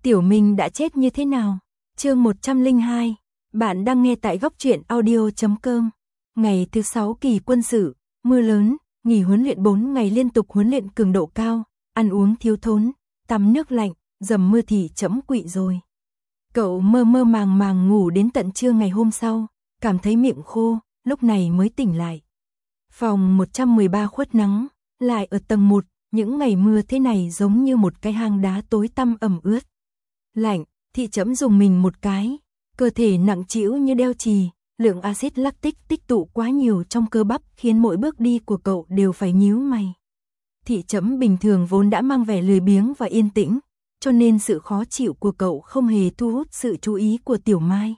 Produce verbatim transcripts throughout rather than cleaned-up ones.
Tiểu Minh đã chết như thế nào? Chương một trăm lẻ hai. Bạn đang nghe tại góc truyện audio chấm com. Ngày thứ sáu kỳ quân sự, mưa lớn, nghỉ huấn luyện bốn ngày liên tục huấn luyện cường độ cao, ăn uống thiếu thốn, tắm nước lạnh, dầm mưa thì chẫm quỵ rồi. Cậu mơ mơ màng màng ngủ đến tận trưa ngày hôm sau, cảm thấy miệng khô, lúc này mới tỉnh lại. Phòng một trăm mười ba khuất nắng, lại ở tầng một, những ngày mưa thế này giống như một cái hang đá tối tăm ẩm ướt. Lạnh, Thị Chẫm dùng mình một cái, cơ thể nặng trĩu như đeo chì, lượng axit lactic tích tụ quá nhiều trong cơ bắp khiến mỗi bước đi của cậu đều phải nhíu mày. Thị Chẫm bình thường vốn đã mang vẻ lười biếng và yên tĩnh, cho nên sự khó chịu của cậu không hề thu hút sự chú ý của Tiểu Mai.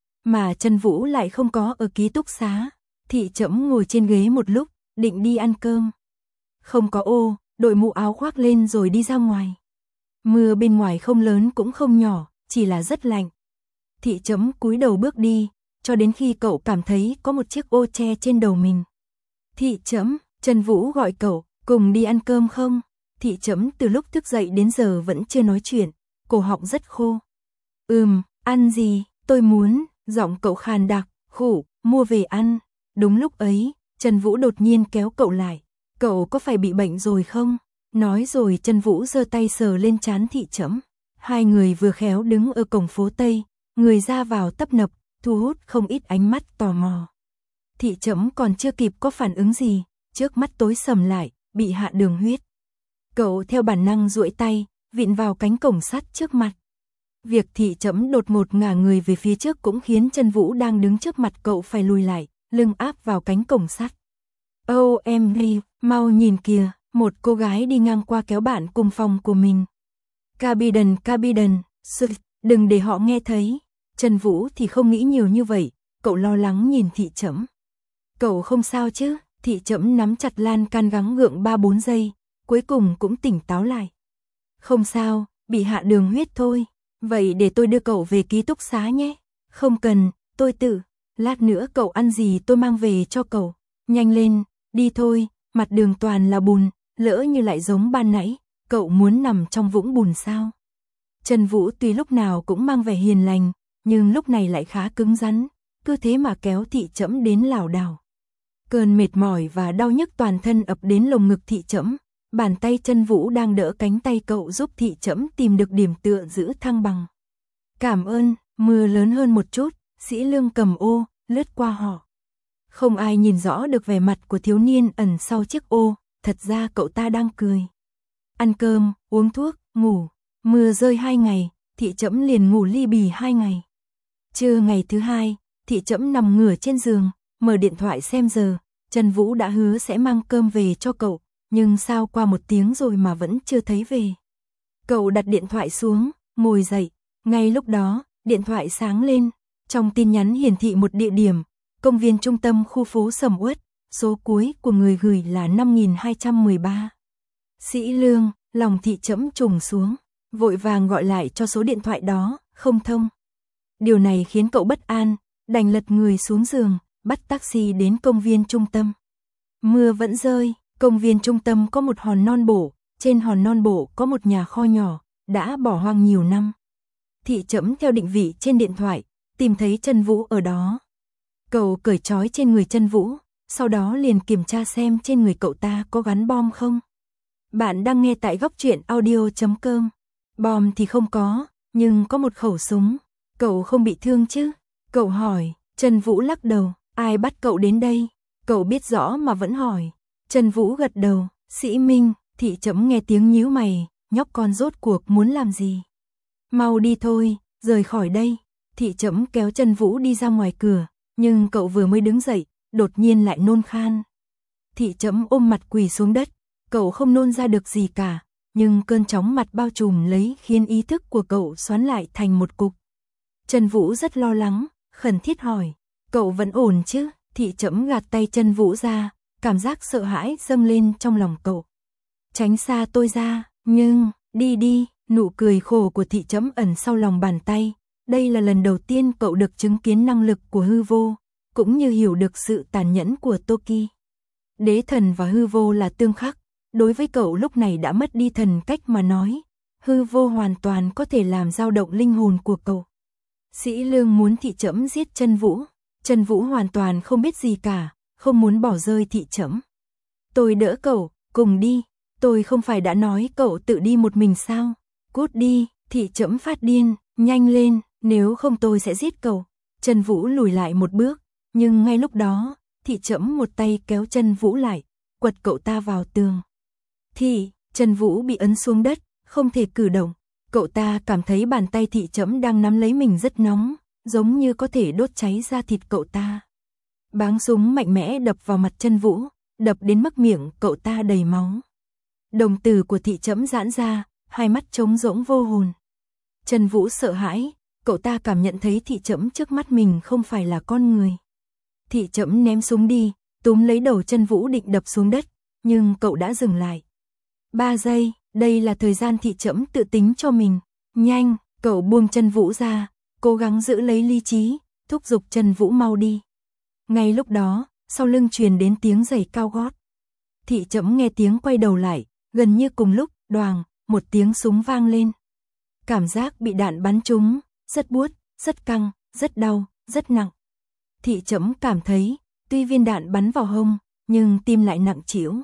Mà Trần Vũ lại không có ở ký túc xá, Thị Chẫm ngồi trên ghế một lúc, định đi ăn cơm. Không có ô, đội mũ áo khoác lên rồi đi ra ngoài. Mưa bên ngoài không lớn cũng không nhỏ, chỉ là rất lạnh. Thị Chẫm cúi đầu bước đi, cho đến khi cậu cảm thấy có một chiếc ô che trên đầu mình. Thị Chẫm, Trần Vũ gọi cậu, cùng đi ăn cơm không? Thị Chẫm từ lúc thức dậy đến giờ vẫn chưa nói chuyện, cổ họng rất khô. Ừm, ăn gì, tôi muốn, giọng cậu khàn đặc, khủ, mua về ăn. Đúng lúc ấy, Trần Vũ đột nhiên kéo cậu lại. Cậu có phải bị bệnh rồi không? Nói rồi Trần Vũ giơ tay sờ lên trán Thị Chẫm. Hai người vừa khéo đứng ở cổng phố Tây, người ra vào tấp nập, thu hút không ít ánh mắt tò mò. Thị Chẫm còn chưa kịp có phản ứng gì, trước mắt tối sầm lại, bị hạ đường huyết. Cậu theo bản năng duỗi tay, vịn vào cánh cổng sắt trước mặt. Việc Thị Chẫm đột ngột ngả người về phía trước cũng khiến Trần Vũ đang đứng trước mặt cậu phải lùi lại, lưng áp vào cánh cổng sắt. Ô em đi, mau nhìn kìa, một cô gái đi ngang qua kéo bạn cùng phòng của mình. Cabiden, Cabiden, đừng để họ nghe thấy. Trần Vũ thì không nghĩ nhiều như vậy, cậu lo lắng nhìn Thị Chẫm. Cậu không sao chứ? Thị Chẫm nắm chặt lan can gắng gượng ba bốn giây, cuối cùng cũng tỉnh táo lại. Không sao, bị hạ đường huyết thôi. Vậy để tôi đưa cậu về ký túc xá nhé. Không cần, tôi tự. Lát nữa cậu ăn gì tôi mang về cho cậu. Nhanh lên, đi thôi, mặt đường toàn là bùn, lỡ như lại giống ban nãy, cậu muốn nằm trong vũng bùn sao? Trần Vũ tuy lúc nào cũng mang vẻ hiền lành, nhưng lúc này lại khá cứng rắn, cứ thế mà kéo Thị Chẫm đến lảo đảo. Cơn mệt mỏi và đau nhức toàn thân ập đến lồng ngực Thị Chẫm, bàn tay Trần Vũ đang đỡ cánh tay cậu giúp Thị Chẫm tìm được điểm tựa giữ thăng bằng. Cảm ơn, mưa lớn hơn một chút, Sĩ Lương cầm ô, lướt qua họ. Không ai nhìn rõ được vẻ mặt của thiếu niên ẩn sau chiếc ô, thật ra cậu ta đang cười. Ăn cơm, uống thuốc, ngủ, mưa rơi hai ngày, Thị Chẫm liền ngủ li bì hai ngày. Trưa ngày thứ hai, Thị Chẫm nằm ngửa trên giường, mở điện thoại xem giờ, Trần Vũ đã hứa sẽ mang cơm về cho cậu, nhưng sao qua một tiếng rồi mà vẫn chưa thấy về. Cậu đặt điện thoại xuống, ngồi dậy, ngay lúc đó, điện thoại sáng lên, trong tin nhắn hiển thị một địa điểm, công viên trung tâm khu phố Sầm Uất, số cuối của người gửi là năm nghìn hai trăm mười ba. Sĩ Lương, lòng Thị Chẫm trùng xuống, vội vàng gọi lại cho số điện thoại đó, không thông. Điều này khiến cậu bất an, đành lật người xuống giường, bắt taxi đến công viên trung tâm. Mưa vẫn rơi, công viên trung tâm có một hòn non bộ, trên hòn non bộ có một nhà kho nhỏ, đã bỏ hoang nhiều năm. Thị Chẫm theo định vị trên điện thoại, tìm thấy Trần Vũ ở đó. Cậu cởi trói trên người Trần Vũ, sau đó liền kiểm tra xem trên người cậu ta có gắn bom không. Bạn đang nghe tại góc truyện audio chấm com. Bom thì không có, nhưng có một khẩu súng. Cậu không bị thương chứ? Cậu hỏi. Trần Vũ lắc đầu. Ai bắt cậu đến đây? Cậu biết rõ mà vẫn hỏi. Trần Vũ gật đầu. Sĩ Minh. Thị Chẫm nghe tiếng nhíu mày, nhóc con rốt cuộc muốn làm gì? Mau đi thôi, rời khỏi đây. Thị Chẫm kéo Trần Vũ đi ra ngoài cửa, nhưng cậu vừa mới đứng dậy, đột nhiên lại nôn khan. Thị Chẫm ôm mặt quỳ xuống đất, cậu không nôn ra được gì cả, nhưng cơn chóng mặt bao trùm lấy khiến ý thức của cậu xoắn lại thành một cục. Trần Vũ rất lo lắng, khẩn thiết hỏi, cậu vẫn ổn chứ? Thị Chẫm gạt tay Trần Vũ ra, cảm giác sợ hãi dâng lên trong lòng cậu. Tránh xa tôi ra, nhưng, đi đi, nụ cười khổ của Thị Chẫm ẩn sau lòng bàn tay. Đây là lần đầu tiên cậu được chứng kiến năng lực của hư vô, cũng như hiểu được sự tàn nhẫn của Toki. Đế thần và hư vô là tương khắc, đối với cậu lúc này đã mất đi thần cách mà nói. hư vô hoàn toàn có thể làm dao động linh hồn của cậu. Sĩ Lương muốn thị trẫm giết Chân Vũ, Chân Vũ hoàn toàn không biết gì cả, không muốn bỏ rơi thị trẫm. Tôi đỡ cậu, cùng đi, tôi không phải đã nói cậu tự đi một mình sao? Cút đi, thị trẫm phát điên, nhanh lên, nếu không tôi sẽ giết cậu. Chân Vũ lùi lại một bước, nhưng ngay lúc đó, thị trẫm một tay kéo Chân Vũ lại, quật cậu ta vào tường. Thị, Chân Vũ bị ấn xuống đất, không thể cử động. Cậu ta cảm thấy bàn tay thị trẫm đang nắm lấy mình rất nóng, giống như có thể đốt cháy da thịt cậu ta. Báng súng mạnh mẽ đập vào mặt Chân Vũ, đập đến mức miệng cậu ta đầy máu. Đồng tử của thị trẫm giãn ra, hai mắt trống rỗng vô hồn. Chân Vũ sợ hãi, cậu ta cảm nhận thấy thị trẫm trước mắt mình không phải là con người. Thị trẫm ném súng đi, túm lấy đầu Chân Vũ định đập xuống đất, nhưng cậu đã dừng lại. Ba giây, đây là thời gian thị trẫm tự tính cho mình. Nhanh, cậu buông Chân Vũ ra, cố gắng giữ lấy lý trí, thúc giục Chân Vũ mau đi. Ngay lúc đó, sau lưng truyền đến tiếng giày cao gót. Thị trẫm nghe tiếng quay đầu lại, gần như cùng lúc, đoàng, một tiếng súng vang lên. Cảm giác bị đạn bắn trúng, rất buốt, rất căng, rất đau, rất nặng. Thị trẫm cảm thấy, tuy viên đạn bắn vào hông, nhưng tim lại nặng trĩu.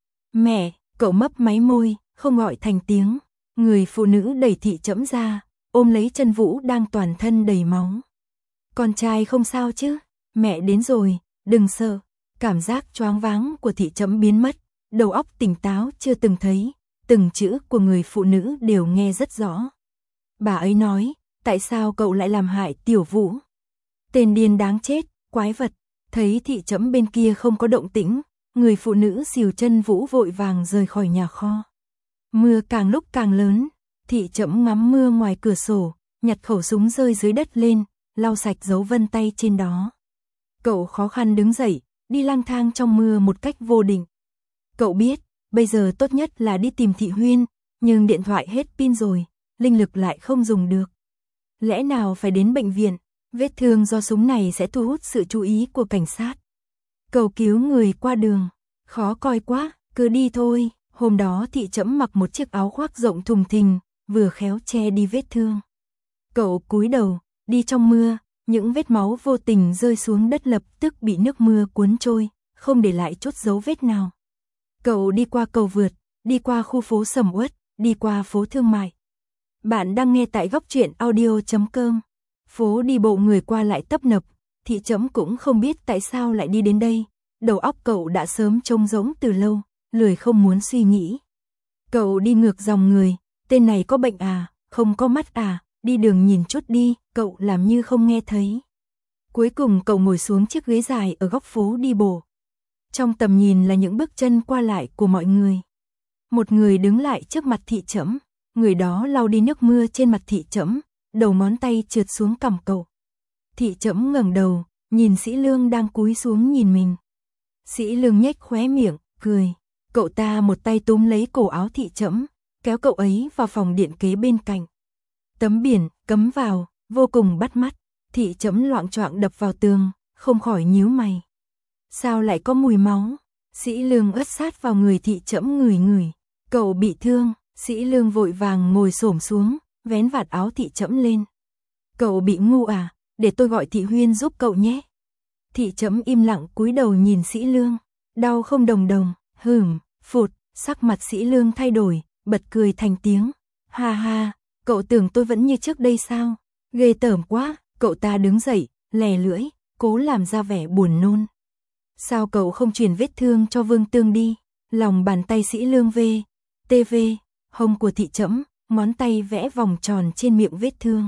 Mẹ, cậu mấp máy môi, không gọi thành tiếng. Người phụ nữ đẩy thị trẫm ra, ôm lấy Chân Vũ đang toàn thân đầy máu. Con trai không sao chứ? Mẹ đến rồi, đừng sợ. Cảm giác choáng váng của thị trẫm biến mất, đầu óc tỉnh táo chưa từng thấy, từng chữ của người phụ nữ đều nghe rất rõ. Bà ấy nói, tại sao cậu lại làm hại Tiểu Vũ? Tên điên đáng chết, quái vật. Thấy thị trẫm bên kia không có động tĩnh, người phụ nữ xìu Chân Vũ vội vàng rời khỏi nhà kho. Mưa càng lúc càng lớn, thị trẫm ngắm mưa ngoài cửa sổ, nhặt khẩu súng rơi dưới đất lên, lau sạch dấu vân tay trên đó. Cậu khó khăn đứng dậy, đi lang thang trong mưa một cách vô định. Cậu biết, bây giờ tốt nhất là đi tìm Thị Huyên, nhưng điện thoại hết pin rồi, linh lực lại không dùng được. Lẽ nào phải đến bệnh viện, vết thương do súng này sẽ thu hút sự chú ý của cảnh sát. Cầu cứu người qua đường, khó coi quá, cứ đi thôi. Hôm đó thị trẫm mặc một chiếc áo khoác rộng thùng thình, vừa khéo che đi vết thương. Cậu cúi đầu, đi trong mưa, những vết máu vô tình rơi xuống đất lập tức bị nước mưa cuốn trôi, không để lại chút dấu vết nào. Cậu đi qua cầu vượt, đi qua khu phố sầm uất, đi qua phố thương mại. Bạn đang nghe tại góc truyện audio chấm com. Phố đi bộ người qua lại tấp nập, thị trẫm cũng không biết tại sao lại đi đến đây. Đầu óc cậu đã sớm trống rỗng từ lâu, lười không muốn suy nghĩ. Cậu đi ngược dòng người, tên này có bệnh à, không có mắt à, đi đường nhìn chút đi, cậu làm như không nghe thấy. Cuối cùng cậu ngồi xuống chiếc ghế dài ở góc phố đi bộ. Trong tầm nhìn là những bước chân qua lại của mọi người. Một người đứng lại trước mặt thị trẫm, người đó lau đi nước mưa trên mặt thị trẫm, đầu ngón tay trượt xuống cằm cậu. Thị trẫm ngẩng đầu, nhìn Sĩ Lương đang cúi xuống nhìn mình. Sĩ Lương nhếch khóe miệng, cười. Cậu ta một tay túm lấy cổ áo thị trẫm, kéo cậu ấy vào phòng điện kế bên cạnh. Tấm biển, cấm vào, vô cùng bắt mắt. Thị trẫm loạng choạng đập vào tường, không khỏi nhíu mày. Sao lại có mùi máu? Sĩ Lương ướt sát vào người thị trẫm ngửi ngửi. Cậu bị thương, Sĩ Lương vội vàng ngồi xổm xuống, vén vạt áo thị trẫm lên. Cậu bị ngu à, để tôi gọi Thị Huyên giúp cậu nhé. Thị trẫm im lặng cúi đầu nhìn Sĩ Lương, đau không đồng đồng, hửm, phụt, sắc mặt Sĩ Lương thay đổi, bật cười thành tiếng. Ha ha, cậu tưởng tôi vẫn như trước đây sao? Ghê tởm quá, cậu ta đứng dậy, lè lưỡi, cố làm ra vẻ buồn nôn. Sao cậu không truyền vết thương cho Vương Tương đi? Lòng bàn tay Sĩ Lương vê, tê vê, hông của thị trẫm, ngón tay vẽ vòng tròn trên miệng vết thương.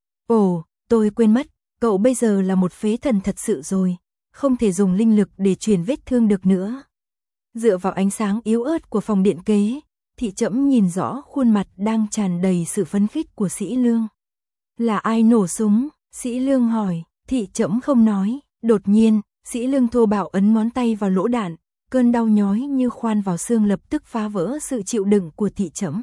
Ồ, tôi quên mất, cậu bây giờ là một phế thần thật sự rồi, không thể dùng linh lực để truyền vết thương được nữa. Dựa vào ánh sáng yếu ớt của phòng điện kế, thị trẫm nhìn rõ khuôn mặt đang tràn đầy sự phấn khích của Sĩ Lương. Là ai nổ súng? Sĩ Lương hỏi, thị trẫm không nói. Đột nhiên, Sĩ Lương thô bạo ấn ngón tay vào lỗ đạn, cơn đau nhói như khoan vào xương lập tức phá vỡ sự chịu đựng của thị trẫm.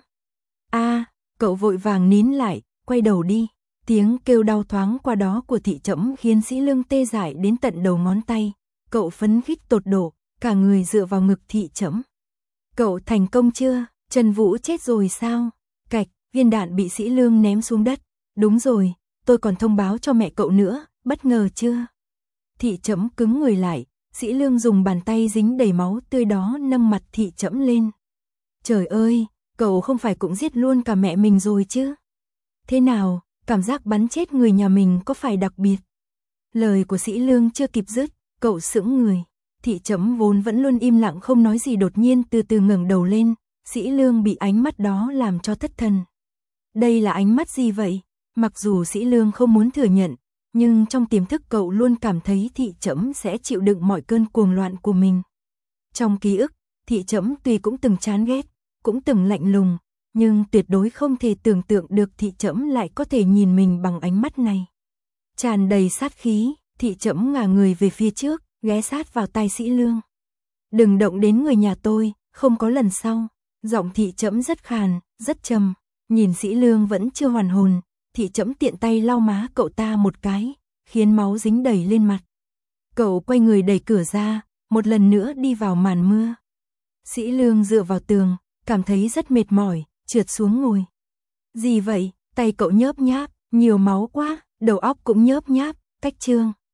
A, cậu vội vàng nín lại, quay đầu đi. Tiếng kêu đau thoáng qua đó của thị trẫm khiến Sĩ Lương tê dại đến tận đầu ngón tay. Cậu phấn khích tột độ, cả người dựa vào ngực thị trẫm. Cậu thành công chưa? Trần Vũ chết rồi sao? Cạch, viên đạn bị Sĩ Lương ném xuống đất. Đúng rồi, tôi còn thông báo cho mẹ cậu nữa, bất ngờ chưa? Thị Trẫm cứng người lại, Sĩ Lương dùng bàn tay dính đầy máu tươi đó nâng mặt Thị Trẫm lên. Trời ơi, cậu không phải cũng giết luôn cả mẹ mình rồi chứ? Thế nào, cảm giác bắn chết người nhà mình có phải đặc biệt? Lời của Sĩ Lương chưa kịp dứt, cậu sững người. Thị Trẫm vốn vẫn luôn im lặng không nói gì đột nhiên từ từ ngẩng đầu lên, Sĩ Lương bị ánh mắt đó làm cho thất thần. Đây là ánh mắt gì vậy? Mặc dù Sĩ Lương không muốn thừa nhận, nhưng trong tiềm thức cậu luôn cảm thấy Thị Trẫm sẽ chịu đựng mọi cơn cuồng loạn của mình. Trong ký ức, Thị Trẫm tuy cũng từng chán ghét, cũng từng lạnh lùng, nhưng tuyệt đối không thể tưởng tượng được Thị Trẫm lại có thể nhìn mình bằng ánh mắt này. Tràn đầy sát khí, Thị Trẫm ngả người về phía trước, ghé sát vào tai Sĩ Lương. Đừng động đến người nhà tôi, không có lần sau. Giọng Thị Trẫm rất khàn, rất trầm. Nhìn Sĩ Lương vẫn chưa hoàn hồn, Thị Trẫm tiện tay lau má cậu ta một cái, khiến máu dính đầy lên mặt. Cậu quay người đẩy cửa ra, một lần nữa đi vào màn mưa. Sĩ Lương dựa vào tường, cảm thấy rất mệt mỏi, trượt xuống ngồi. Gì vậy? Tay cậu nhớp nháp, nhiều máu quá, đầu óc cũng nhớp nháp, cách trương.